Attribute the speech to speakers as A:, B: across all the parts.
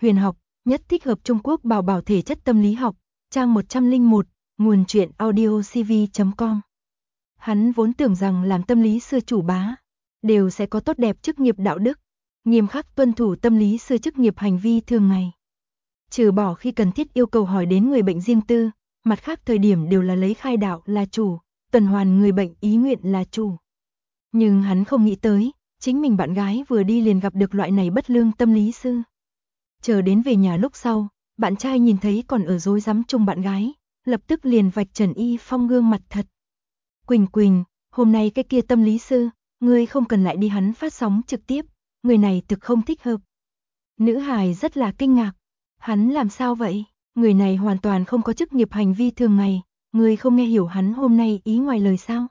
A: huyền học, nhất thích hợp Trung Quốc bảo bảo thể chất tâm lý học, trang 101, nguồn truyện audiocv.com. Hắn vốn tưởng rằng làm tâm lý sư chủ bá, đều sẽ có tốt đẹp chức nghiệp đạo đức, nghiêm khắc tuân thủ tâm lý sư chức nghiệp hành vi thường ngày. Trừ bỏ khi cần thiết yêu cầu hỏi đến người bệnh riêng tư, mặt khác thời điểm đều là lấy khai đạo là chủ, tuần hoàn người bệnh ý nguyện là chủ. Nhưng hắn không nghĩ tới, chính mình bạn gái vừa đi liền gặp được loại này bất lương tâm lý sư. Chờ đến về nhà lúc sau, bạn trai nhìn thấy còn ở rối rắm chung bạn gái, lập tức liền vạch trần Y Phong gương mặt thật. Quỳnh Quỳnh, hôm nay cái kia tâm lý sư, ngươi không cần lại đi hắn phát sóng trực tiếp, người này thực không thích hợp. Nữ hài rất là kinh ngạc, hắn làm sao vậy? Người này hoàn toàn không có chức nghiệp hành vi thường ngày, ngươi không nghe hiểu hắn hôm nay ý ngoài lời sao?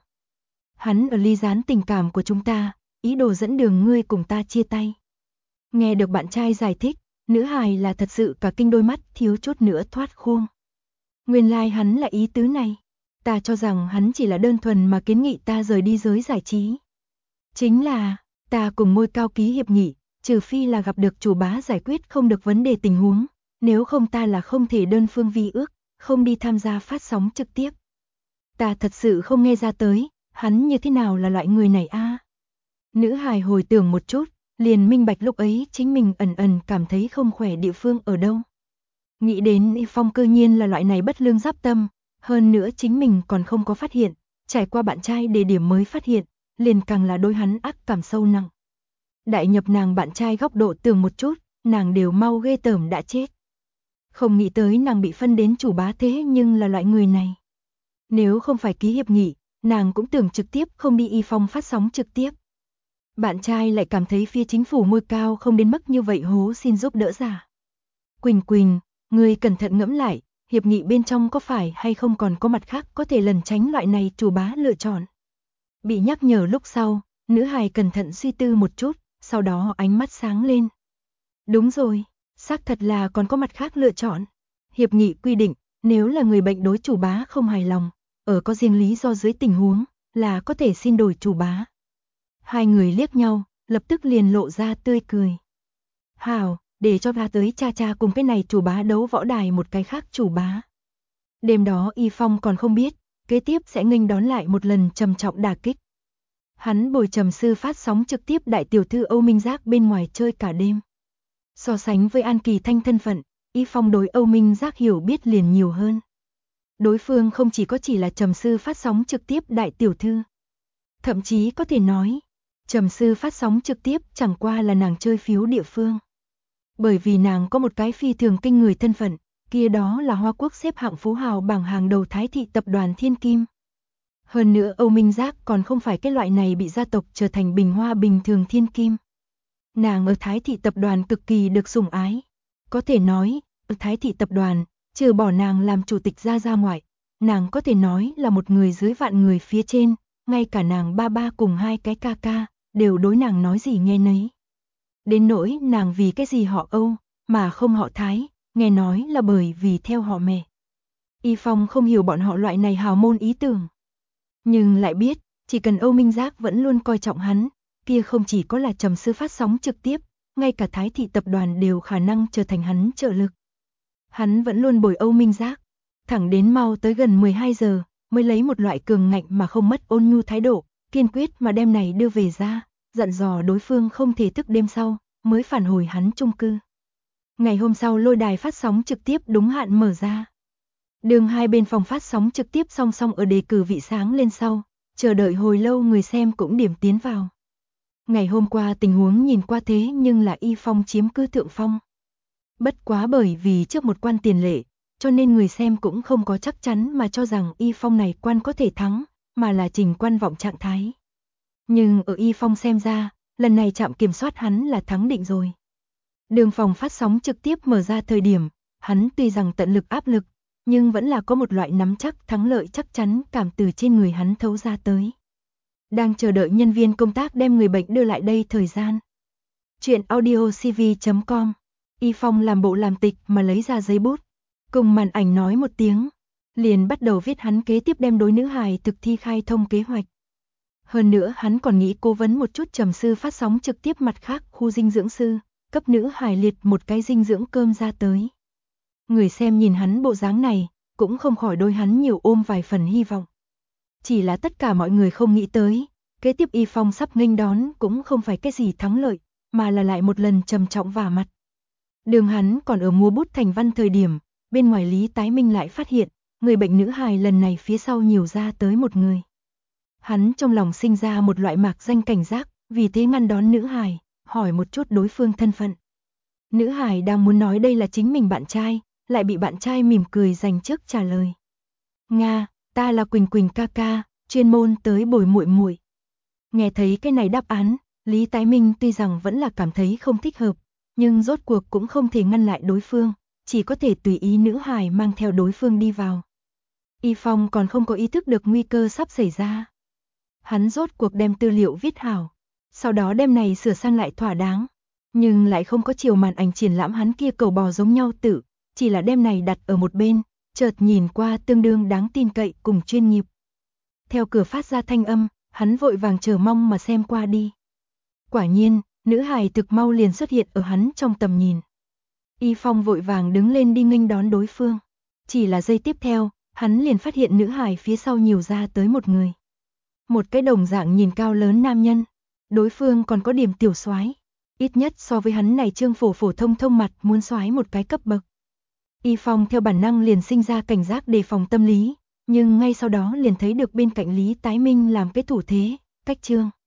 A: Hắn ở ly gián tình cảm của chúng ta, ý đồ dẫn đường ngươi cùng ta chia tay. Nghe được bạn trai giải thích, nữ hài là thật sự cả kinh, đôi mắt thiếu chút nữa thoát khuôn. Nguyên lai hắn là ý tứ này, ta cho rằng hắn chỉ là đơn thuần mà kiến nghị ta rời đi giới giải trí. Chính là, ta cùng Ngôi Cao ký hiệp nghị, trừ phi là gặp được chủ bá giải quyết không được vấn đề tình huống, nếu không ta là không thể đơn phương vi ước, không đi tham gia phát sóng trực tiếp. Ta thật sự không nghe ra tới, hắn như thế nào là loại người này a? Nữ hài hồi tưởng một chút, liền minh bạch lúc ấy chính mình ẩn ẩn cảm thấy không khỏe địa phương ở đâu. Nghĩ đến Y Phong cư nhiên là loại này bất lương giáp tâm, hơn nữa chính mình còn không có phát hiện, trải qua bạn trai đề điểm mới phát hiện, liền càng là đối hắn ác cảm sâu nặng. Đại nhập nàng bạn trai góc độ tưởng một chút, nàng đều mau ghê tởm đã chết. Không nghĩ tới nàng bị phân đến chủ bá thế nhưng là loại người này. Nếu không phải ký hiệp nghị, nàng cũng tưởng trực tiếp không đi Y Phong phát sóng trực tiếp. Bạn trai lại cảm thấy phía chính phủ Ngôi Cao không đến mức như vậy hố xin giúp đỡ giả. Quỳnh Quỳnh, ngươi cẩn thận ngẫm lại, hiệp nghị bên trong có phải hay không còn có mặt khác có thể lẩn tránh loại này chủ bá lựa chọn. Bị nhắc nhở lúc sau, nữ hài cẩn thận suy tư một chút, sau đó ánh mắt sáng lên. Đúng rồi, xác thật là còn có mặt khác lựa chọn. Hiệp nghị quy định, nếu là người bệnh đối chủ bá không hài lòng, ở có riêng lý do dưới tình huống, là có thể xin đổi chủ bá. Hai người liếc nhau, lập tức liền lộ ra tươi cười. Hảo, để cho ta tới cha cùng cái này chủ bá đấu võ đài một cái khác chủ bá. Đêm đó Y Phong còn không biết, kế tiếp sẽ nghênh đón lại một lần trầm trọng đả kích. Hắn bồi trầm sư phát sóng trực tiếp đại tiểu thư Âu Minh Giác bên ngoài chơi cả đêm. So sánh với An Kỳ Thanh thân phận, Y Phong đối Âu Minh Giác hiểu biết liền nhiều hơn. Đối phương không chỉ là trầm sư phát sóng trực tiếp đại tiểu thư. Thậm chí có thể nói, trầm sư phát sóng trực tiếp chẳng qua là nàng chơi phiếu địa phương. Bởi vì nàng có một cái phi thường kinh người thân phận, kia đó là Hoa Quốc xếp hạng phú hào bảng hàng đầu Thái thị tập đoàn Thiên Kim. Hơn nữa Âu Minh Giác còn không phải cái loại này bị gia tộc trở thành bình hoa bình thường thiên kim. Nàng ở Thái thị tập đoàn cực kỳ được sủng ái. Có thể nói, ở Thái thị tập đoàn, trừ bỏ nàng làm chủ tịch ra ngoại, nàng có thể nói là một người dưới vạn người phía trên, ngay cả nàng ba cùng hai cái ca đều đối nàng nói gì nghe nấy. Đến nỗi nàng vì cái gì họ Âu, mà không họ Thái, nghe nói là bởi vì theo họ mẹ. Y Phong không hiểu bọn họ loại này hào môn ý tưởng. Nhưng lại biết, chỉ cần Âu Minh Giác vẫn luôn coi trọng hắn, kia không chỉ có là trầm sư phát sóng trực tiếp, ngay cả Thái thị tập đoàn đều khả năng trở thành hắn trợ lực. Hắn vẫn luôn bồi Âu Minh Giác, thẳng đến mau tới gần 12 giờ, mới lấy một loại cường ngạnh mà không mất ôn nhu thái độ, kiên quyết mà đem này đưa về ra, dặn dò đối phương không thể thức đêm sau, mới phản hồi hắn chung cư. Ngày hôm sau lôi đài phát sóng trực tiếp đúng hạn mở ra. Đường hai bên phòng phát sóng trực tiếp song song ở đề cử vị sáng lên sau, chờ đợi hồi lâu người xem cũng điểm tiến vào. Ngày hôm qua tình huống nhìn qua thế nhưng là Y Phong chiếm cứ thượng phong. Bất quá bởi vì trước một quan tiền lệ, cho nên người xem cũng không có chắc chắn mà cho rằng Y Phong này quan có thể thắng, mà là trình quan vọng trạng thái. Nhưng ở Y Phong xem ra, lần này trạm kiểm soát hắn là thắng định rồi. Đường phòng phát sóng trực tiếp mở ra thời điểm, hắn tuy rằng tận lực áp lực, nhưng vẫn là có một loại nắm chắc thắng lợi chắc chắn cảm từ trên người hắn thấu ra tới. Đang chờ đợi nhân viên công tác đem người bệnh đưa lại đây thời gian. Chuyện audiocv.com. Y Phong làm bộ làm tịch mà lấy ra giấy bút, cùng màn ảnh nói một tiếng, liền bắt đầu viết hắn kế tiếp đem đối nữ hài thực thi khai thông kế hoạch. Hơn nữa hắn còn nghĩ cố vấn một chút trầm sư phát sóng trực tiếp mặt khác khu dinh dưỡng sư, cấp nữ hài liệt một cái dinh dưỡng cơm ra tới. Người xem nhìn hắn bộ dáng này, cũng không khỏi đối hắn nhiều ôm vài phần hy vọng. Chỉ là tất cả mọi người không nghĩ tới, kế tiếp Y Phong sắp nghênh đón cũng không phải cái gì thắng lợi, mà là lại một lần trầm trọng vả mặt. Đường hắn còn ở mua bút thành văn thời điểm, bên ngoài Lý Tái Minh lại phát hiện, người bệnh nữ hài lần này phía sau nhiều ra tới một người. Hắn trong lòng sinh ra một loại mạc danh cảnh giác, vì thế ngăn đón nữ hài, hỏi một chút đối phương thân phận. Nữ hài đang muốn nói đây là chính mình bạn trai, lại bị bạn trai mỉm cười dành trước trả lời. Nga, ta là Quỳnh Quỳnh ca ca, chuyên môn tới bồi muội muội. Nghe thấy cái này đáp án, Lý Tái Minh tuy rằng vẫn là cảm thấy không thích hợp, nhưng rốt cuộc cũng không thể ngăn lại đối phương, chỉ có thể tùy ý nữ hài mang theo đối phương đi vào. Y Phong còn không có ý thức được nguy cơ sắp xảy ra. Hắn rốt cuộc đem tư liệu viết hảo, sau đó đem này sửa sang lại thỏa đáng, nhưng lại không có chiều màn ảnh triển lãm hắn kia cầu bò giống nhau tự, chỉ là đem này đặt ở một bên, chợt nhìn qua tương đương đáng tin cậy cùng chuyên nghiệp. Theo cửa phát ra thanh âm, hắn vội vàng chờ mong mà xem qua đi. Quả nhiên, nữ hài thực mau liền xuất hiện ở hắn trong tầm nhìn. Y Phong vội vàng đứng lên đi nghênh đón đối phương. Chỉ là giây tiếp theo, hắn liền phát hiện nữ hài phía sau nhiều ra tới một người. Một cái đồng dạng nhìn cao lớn nam nhân. Đối phương còn có điểm tiểu soái, ít nhất so với hắn này trương phổ phổ thông thông mặt muốn soái một cái cấp bậc. Y Phong theo bản năng liền sinh ra cảnh giác đề phòng tâm lý, nhưng ngay sau đó liền thấy được bên cạnh Lý Tái Minh làm cái thủ thế, cách trương.